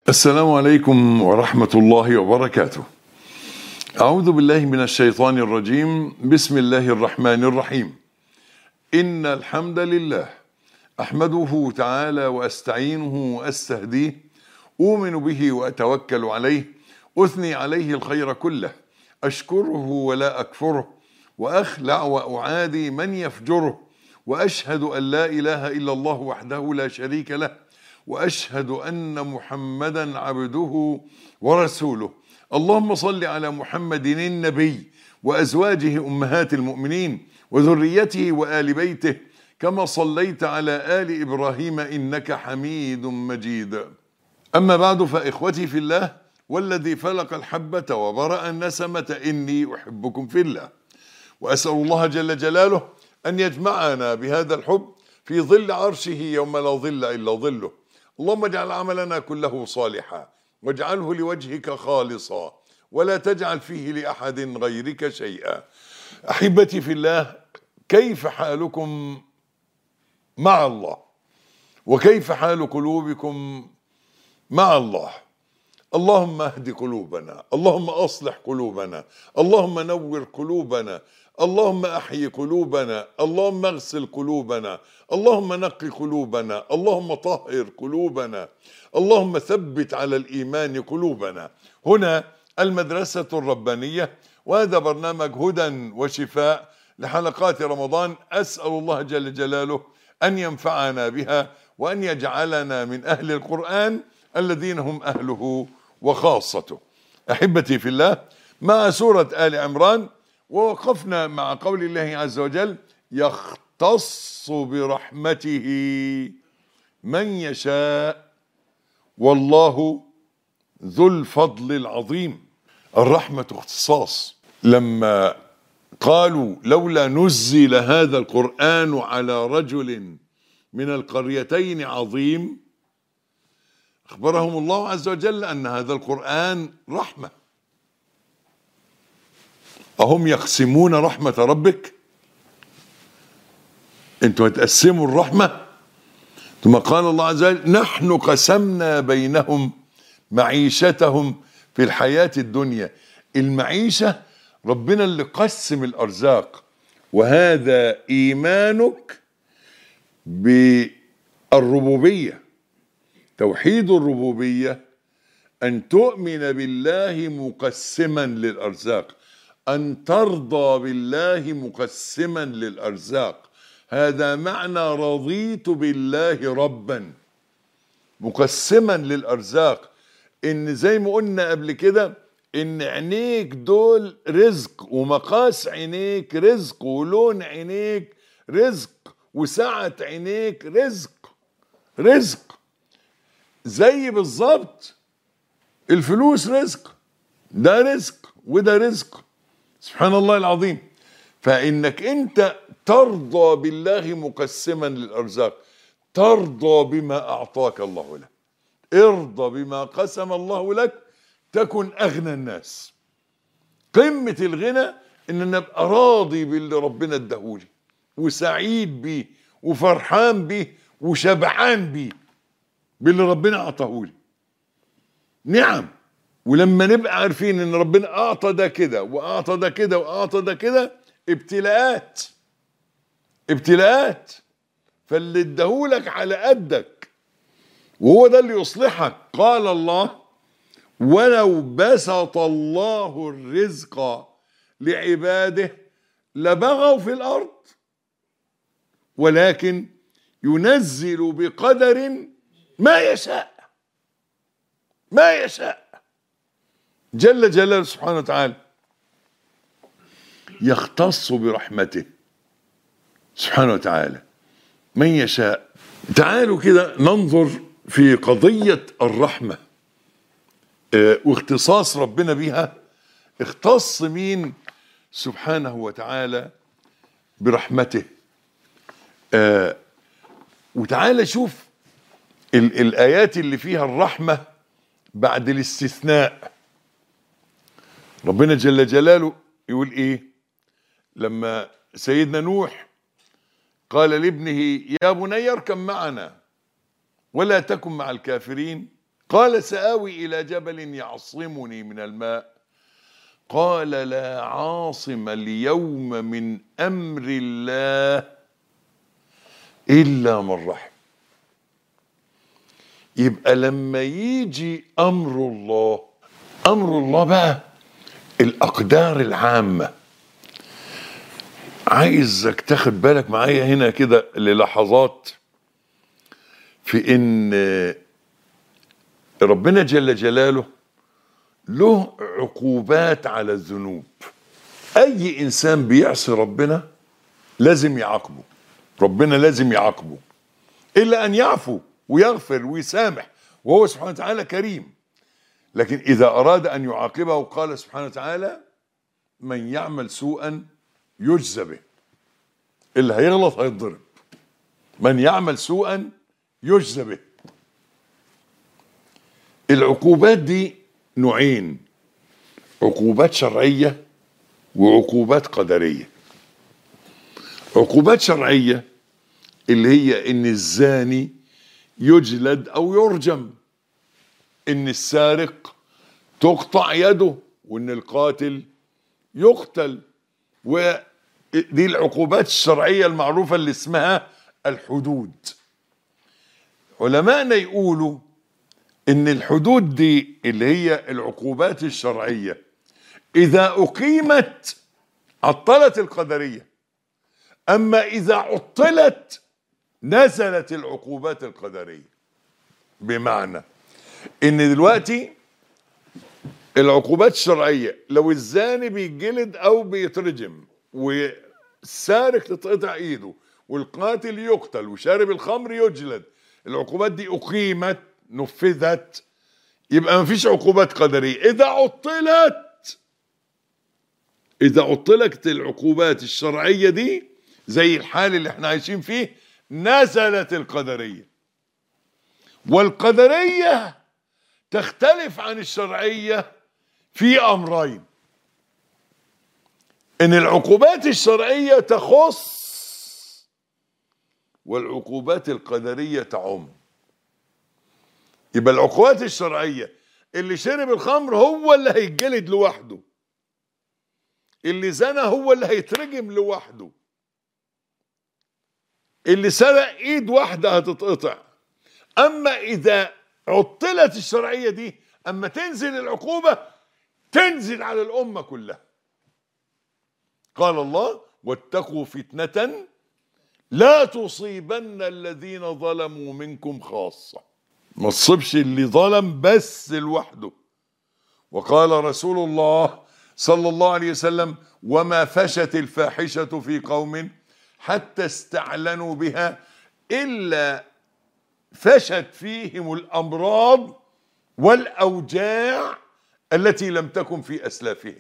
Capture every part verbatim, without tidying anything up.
السلام عليكم ورحمة الله وبركاته. أعوذ بالله من الشيطان الرجيم. بسم الله الرحمن الرحيم. إن الحمد لله أحمده تعالى وأستعينه وأستهديه، أؤمن به وأتوكل عليه، أثني عليه الخير كله، أشكره ولا أكفره، وأخلع وأعادي من يفجره، وأشهد أن لا إله إلا الله وحده لا شريك له، وأشهد أن محمدا عبده ورسوله. اللهم صل على محمد النبي وأزواجه أمهات المؤمنين وذريته وآل بيته كما صليت على آل إبراهيم إنك حميد مجيد. أما بعد، فإخوتي في الله والذي فلق الحبة وبرأ النسمة إني أحبكم في الله، وأسأل الله جل جلاله أن يجمعنا بهذا الحب في ظل عرشه يوم لا ظل إلا ظله. اللهم اجعل عملنا كله صالحا واجعله لوجهك خالصا ولا تجعل فيه لأحد غيرك شيئا. أحبتي في الله، كيف حالكم مع الله؟ وكيف حال قلوبكم مع الله؟ اللهم اهد قلوبنا، اللهم أصلح قلوبنا، اللهم نور قلوبنا، اللهم أحيي قلوبنا، اللهم اغسل قلوبنا، اللهم نقي قلوبنا، اللهم طهر قلوبنا، اللهم ثبت على الإيمان قلوبنا. هنا المدرسة الربانية، وهذا برنامج هدى وشفاء لحلقات رمضان. أسأل الله جل جلاله أن ينفعنا بها وأن يجعلنا من أهل القرآن الذين هم أهله وخاصته. أحبتي في الله، مع سورة آل عمران، ووقفنا مع قول الله عز وجل: يختص برحمته من يشاء والله ذو الفضل العظيم. الرحمة اختصاص. لما قالوا لولا نزل هذا القرآن على رجل من القريتين عظيم، أخبرهم الله عز وجل أن هذا القرآن رحمة. أهم يقسمون رحمة ربك؟ أنتوا هتقسموا الرحمة؟ ثم قال الله عز وجل: نحن قسمنا بينهم معيشتهم في الحياة الدنيا. المعيشة ربنا اللي قسم الأرزاق، وهذا إيمانك بالربوبية. توحيد الربوبية أن تؤمن بالله مقسما للأرزاق، أن ترضى بالله مقسما للأرزاق. هذا معنى رضيت بالله ربا مقسما للأرزاق. إن زي ما قلنا قبل كده، إن عينيك دول رزق، ومقاس عينيك رزق، ولون عينيك رزق، وسعة عينيك رزق. رزق زي بالظبط الفلوس رزق، ده رزق وده رزق. سبحان الله العظيم. فإنك أنت ترضى بالله مقسما للأرزاق، ترضى بما أعطاك الله لك. ارضى بما قسم الله لك تكن أغنى الناس. قمة الغنى إن أنا أبقى راضي باللي ربنا اداهولي، وسعيد بيه، وفرحان بيه، وشبعان بيه، باللي ربنا أعطاهولي. نعم. ولما نبقى عارفين ان ربنا اعطى ده كده واعطى ده كده واعطى ده كده، ابتلاءات ابتلاءات فاللي اداهولك على قدك، وهو ده اللي يصلحك. قال الله: ولو بسط الله الرزق لعباده لبغوا في الارض ولكن ينزل بقدر ما يشاء ما يشاء جل جلاله سبحانه وتعالى. يختص برحمته سبحانه وتعالى من يشاء. تعالوا كده ننظر في قضية الرحمة اه واختصاص ربنا بها. اختص مين سبحانه وتعالى برحمته؟ اه وتعالى شوف ال الآيات اللي فيها الرحمة بعد الاستثناء. ربنا جل جلاله يقول ايه لما سيدنا نوح قال لابنه: يا بني اركب معنا ولا تكن مع الكافرين قال سآوي إلى جبل يعصمني من الماء قال لا عاصم اليوم من أمر الله إلا من رحم. يبقى لما يجي أمر الله، أمر الله بقى الأقدار العامة، عايزك تاخد بالك معايا هنا كده للحظات في إن ربنا جل جلاله له عقوبات على الذنوب. أي إنسان بيعصي ربنا لازم يعاقبه، ربنا لازم يعاقبه، إلا أن يعفو ويغفر ويسامح، وهو سبحانه وتعالى كريم. لكن إذا أراد أن يعاقبه قال سبحانه وتعالى من يعمل سوءا يجزى به، اللي هيغلط هيتضرب. من يعمل سوءا يجزى به. العقوبات دي نوعين، عقوبات شرعية وعقوبات قدرية. عقوبات شرعية اللي هي إن الزاني يجلد أو يرجم، إن السارق تقطع يده، وإن القاتل يقتل. ودي العقوبات الشرعية المعروفة اللي اسمها الحدود. علماءنا يقولوا إن الحدود دي اللي هي العقوبات الشرعية إذا أقيمت عطلت القدرية، أما إذا عطلت نزلت العقوبات القدرية. بمعنى إن دلوقتي العقوبات الشرعية لو الزاني بيتجلد أو بيترجم، والسارق تتقطع إيده، والقاتل يقتل، وشارب الخمر يجلد، العقوبات دي أقيمت نفذت، يبقى مفيش عقوبات قدرية. إذا عطلت إذا عطلت العقوبات الشرعية دي زي الحال اللي احنا عايشين فيه نزلت القدرية. والقدرية تختلف عن الشرعية في أمرين: إن العقوبات الشرعية تخص والعقوبات القدرية تعم. يبقى العقوبات الشرعية اللي شرب الخمر هو اللي هيتجلد لوحده، اللي زنى هو اللي هيترجم لوحده، اللي سرق ايد واحدة هتتقطع. اما اذا عطلت الشرعية دي، اما تنزل العقوبة تنزل على الامة كلها. قال الله واتقوا فتنة لا تصيبن الذين ظلموا منكم خاصة. ما تصيبش اللي ظلم بس لوحده. وقال رسول الله صلى الله عليه وسلم وما فشت الفاحشة في قوم حتى استعلنوا بها إلا فشت فيهم الأمراض والأوجاع التي لم تكن في أسلافهم.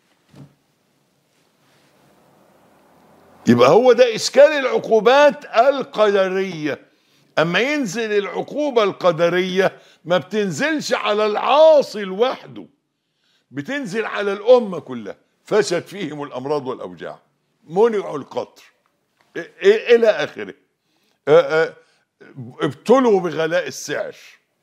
يبقى هو ده إشكال العقوبات القدرية. أما ينزل العقوبة القدرية ما بتنزلش على العاصي لوحده، بتنزل على الأمة كلها. فشت فيهم الأمراض والأوجاع، منعوا القطر إلى آخره، ابتلوا بغلاء السعر.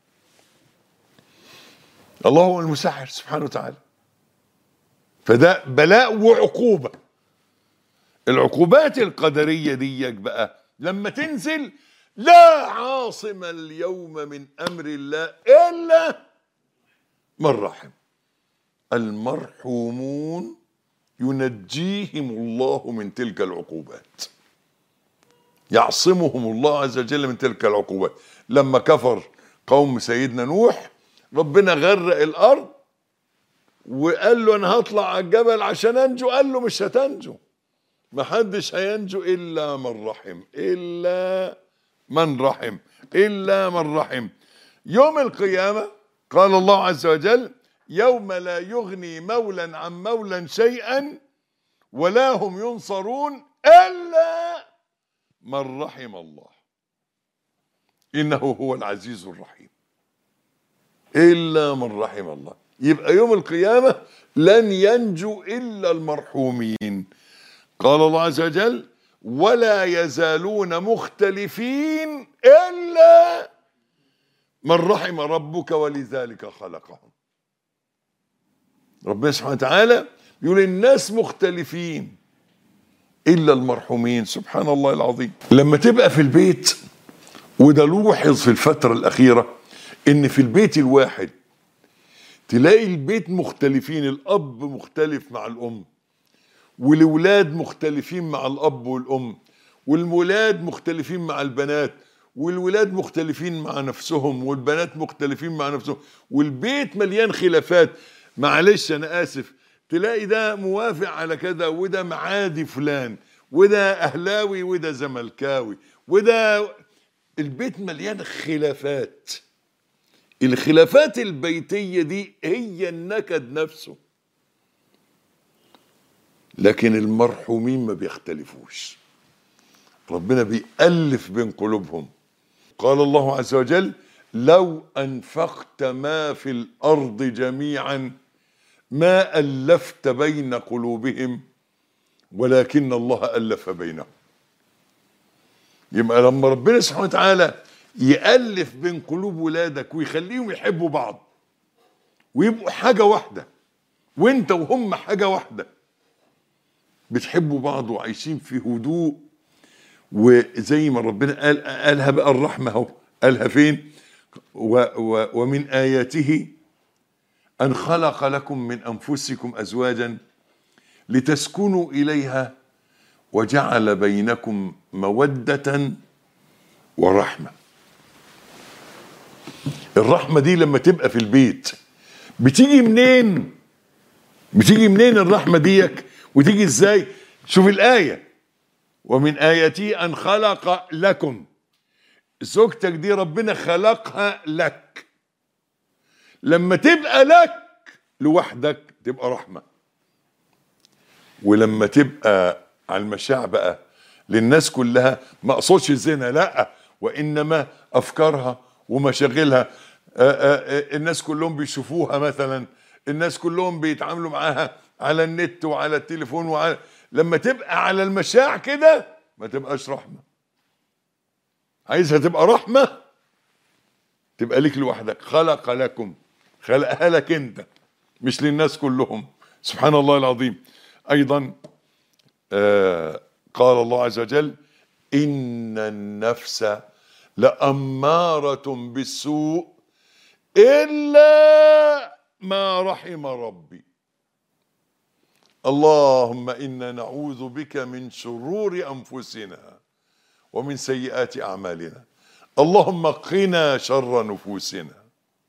الله هو المسحر سبحانه وتعالى. فده بلاء وعقوبة. العقوبات القدرية دي بقى لما تنزل لا عاصم اليوم من أمر الله إلا من رحم. المرحومون ينجيهم الله من تلك العقوبات، يعصمهم الله عز وجل من تلك العقوبات. لما كفر قوم سيدنا نوح ربنا غرق الأرض وقال له أنا هطلع على الجبل عشان أنجو، قال له مش هتنجو، محدش هينجو إلا من رحم، إلا من رحم، إلا من رحم. يوم القيامة قال الله عز وجل يوم لا يغني مولى عن مولى شيئا ولا هم ينصرون إلا من رحم الله إنه هو العزيز الرحيم. إلا من رحم الله. يبقى يوم القيامة لن ينجو إلا المرحومين. قال الله عز وجل ولا يزالون مختلفين إلا من رحم ربك ولذلك خلقهم. ربنا سبحانه وتعالى يقول الناس مختلفين إلا المرحومين. سبحان الله العظيم. لما تبقى في البيت، وده لوحظ في الفترة الأخيرة، إن في البيت الواحد تلاقي البيت مختلفين، الأب مختلف مع الأم، والولاد مختلفين مع الأب والأم، والولاد مختلفين مع البنات، والولاد مختلفين مع نفسهم، والبنات مختلفين مع نفسهم، والبيت مليان خلافات. معلش أنا آسف، تلاقي ده موافق على كذا، وده معادي فلان، وده أهلاوي، وده زملكاوي، وده البيت مليان خلافات. الخلافات البيتية دي هي النكد نفسه. لكن المرحومين ما بيختلفوش، ربنا بيألف بين قلوبهم. قال الله عز وجل: لو أنفقت ما في الأرض جميعا ما ألفت بين قلوبهم ولكن الله ألف بينهم. يبقى لما ربنا سبحانه وتعالى يألف بين قلوب ولادك ويخليهم يحبوا بعض ويبقوا حاجة واحدة، وانت وهم حاجة واحدة، بتحبوا بعض وعايشين في هدوء. وزي ما ربنا قال قالها بقى الرحمة اهو، قالها فين؟ و و ومن آياته أن خلق لكم من أنفسكم أزواجا لتسكنوا إليها وجعل بينكم مودة ورحمة. الرحمة دي لما تبقى في البيت بتيجي منين؟ بتيجي منين الرحمة ديك؟ وتيجي ازاي؟ شوف الآية: ومن آياته أن خلق لكم. زوجتك دي ربنا خلقها لك. لما تبقى لك لوحدك تبقى رحمة، ولما تبقى على المشاع بقى للناس كلها، ما اقصدش الزنا، لا، وإنما أفكارها ومشاغلها، الناس كلهم بيشوفوها مثلا، الناس كلهم بيتعاملوا معاها على النت وعلى التليفون وعلى، لما تبقى على المشاع كده ما تبقاش رحمة. عايزها تبقى رحمة تبقى ليك لوحدك. خلق لكم، خلقها لك انت مش للناس كلهم. سبحان الله العظيم. ايضا آه قال الله عز وجل: ان النفس لأمارة بالسوء إلا ما رحم ربي. اللهم إنا نعوذ بك من شرور أنفسنا ومن سيئات أعمالنا، اللهم قنا شر نفوسنا.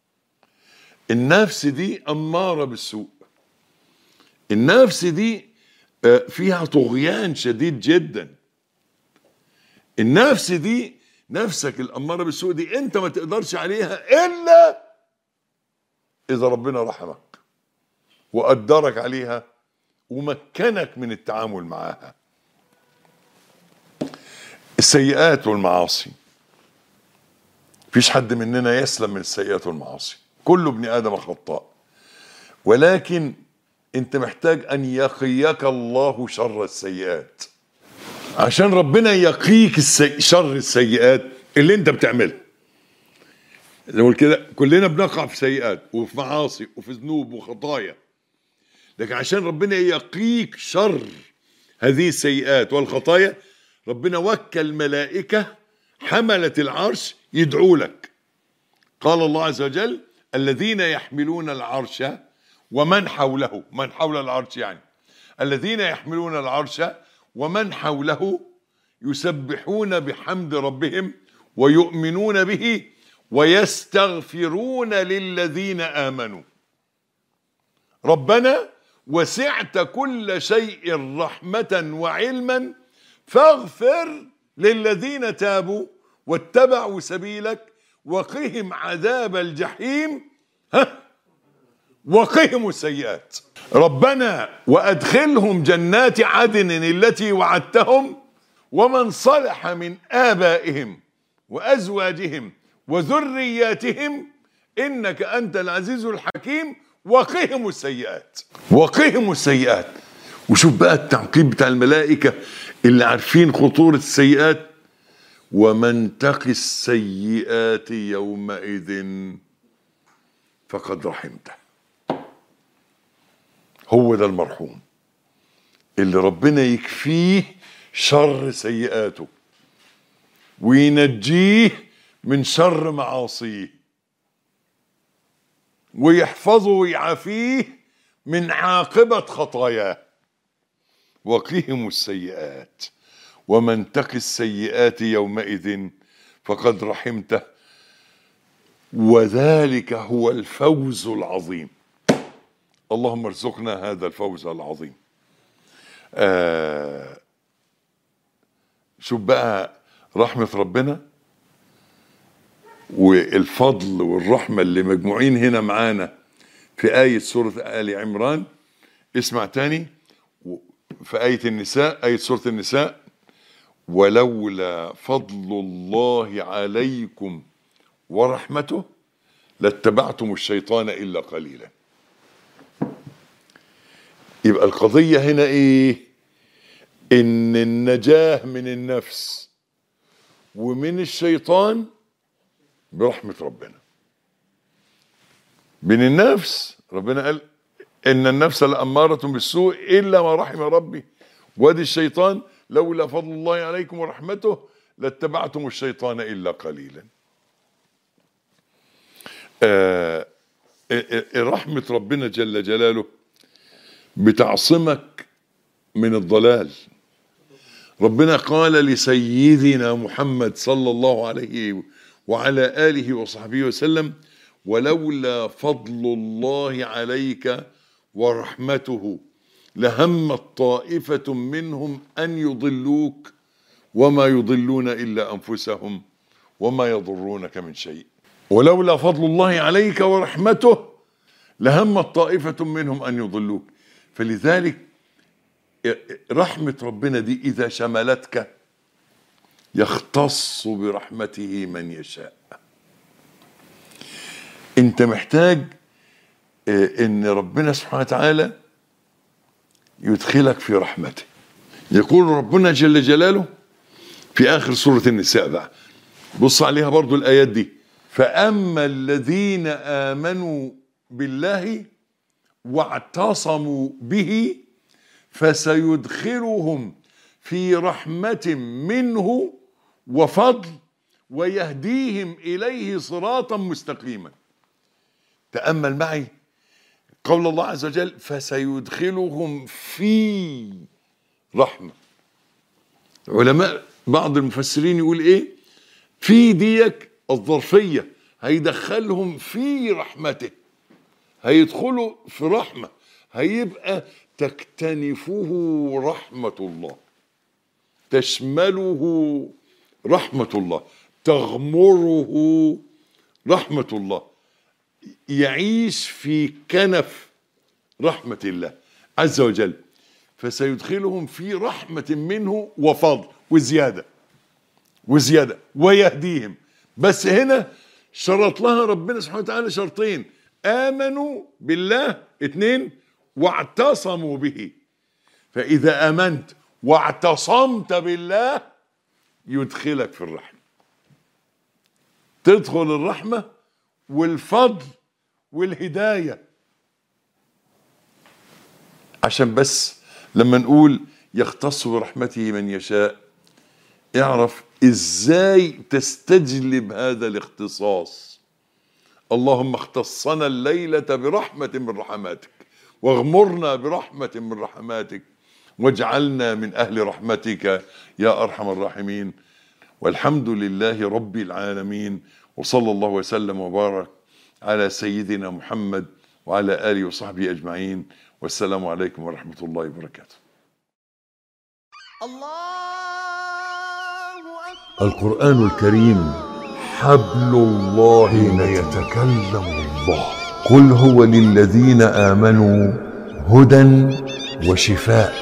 النفس دي أمارة بالسوء، النفس دي فيها طغيان شديد جدا. النفس دي، نفسك الأمارة بالسوء دي، انت ما تقدرش عليها إلا إذا ربنا رحمك وقدرك عليها ومكنك من التعامل معها. السيئات والمعاصي، مفيش حد مننا يسلم من السيئات والمعاصي، كل ابن آدم خطاء، ولكن انت محتاج أن يقيك الله شر السيئات. عشان ربنا يقيك السي... شر السيئات اللي انت بتعملها. نقول كده كلنا بنقع في سيئات وفي معاصي وفي ذنوب وخطايا، لكن عشان ربنا يقيك شر هذه السيئات والخطايا ربنا وكل ملائكة حملة العرش يدعوا لك. قال الله عز وجل: الذين يحملون العرش ومن حوله. من حول العرش يعني الذين يحملون العرش ومن حوله يسبحون بحمد ربهم ويؤمنون به ويستغفرون للذين آمنوا. ربنا وسعت كل شيء رحمة وعلما فاغفر للذين تابوا واتبعوا سبيلك وقهم عذاب الجحيم ها وقهم السيئات. ربنا وأدخلهم جنات عدن التي وعدتهم ومن صلح من آبائهم وأزواجهم وذرياتهم إنك أنت العزيز الحكيم وقهم السيئات. وقهم السيئات. وشوف بقى التعقيب بتاع الملائكة اللي عارفين خطورة السيئات: ومن تق السيئات يومئذ فقد رحمته. هو ده المرحوم اللي ربنا يكفيه شر سيئاته وينجيه من شر معاصيه ويحفظه ويعافيه من عاقبة خطاياه. وقهم السيئات ومن تق السيئات يومئذ فقد رحمته وذلك هو الفوز العظيم. اللهم ارزقنا هذا الفوز العظيم. آه شوف بقى رحمة ربنا والفضل والرحمة اللي مجموعين هنا معانا في آية سورة آل عمران. اسمع تاني في آية النساء، آية سورة النساء: ولولا فضل الله عليكم ورحمته لاتبعتم الشيطان إلا قليلا. يبقى القضية هنا ايه؟ ان النجاة من النفس ومن الشيطان برحمة ربنا. من النفس ربنا قال ان النفس لأمارة بالسوء الا ما رحم ربي، وادي الشيطان لولا فضل الله عليكم ورحمته لاتبعتم الشيطان الا قليلا. آه رحمة ربنا جل جلاله بتعصمك من الضلال. ربنا قال لسيدنا محمد صلى الله عليه وعلى آله وصحبه وسلم: ولولا فضل الله عليك ورحمته لهمت طائفة منهم أن يضلوك وما يضلون إلا أنفسهم وما يضرونك من شيء. ولولا فضل الله عليك ورحمته لهمت طائفة منهم أن يضلوك. فلذلك رحمة ربنا دي إذا شملتك يختص برحمته من يشاء. انت محتاج ان ربنا سبحانه وتعالى يدخلك في رحمته. يقول ربنا جل جلاله في آخر سورة النساء بقى، بص عليها برضو الآيات دي: فأما الذين آمنوا بالله واعتصموا به فسيدخلهم في رحمة منه وفضل ويهديهم إليه صراطا مستقيما. تأمل معي قول الله عز وجل: فسيدخلهم في رحمة. علماء بعض المفسرين يقول ايه؟ في ديك الظرفية، هيدخلهم في رحمته، هيدخلوا في رحمة، هيبقى تكتنفه رحمة الله، تشمله رحمة الله، تغمره رحمة الله، يعيش في كنف رحمة الله عز وجل. فسيدخلهم في رحمة منه وفضل وزيادة وزيادة ويهديهم. بس هنا شرط لها ربنا سبحانه وتعالى شرطين: آمنوا بالله، اثنين، واعتصموا به. فإذا آمنت واعتصمت بالله يدخلك في الرحمة، تدخل الرحمة والفضل والهداية. عشان بس لما نقول يختص برحمته من يشاء، اعرف ازاي تستجلب هذا الاختصاص. اللهم اختصنا الليلة برحمة من رحماتك، واغمرنا برحمة من رحماتك، واجعلنا من أهل رحمتك يا أرحم الراحمين. والحمد لله رب العالمين، وصلى الله وسلم وبارك على سيدنا محمد وعلى آله وصحبه أجمعين. والسلام عليكم ورحمة الله وبركاته. القرآن الكريم حبل الله حين يتكلم الله. قل هو للذين آمنوا هدى وشفاء.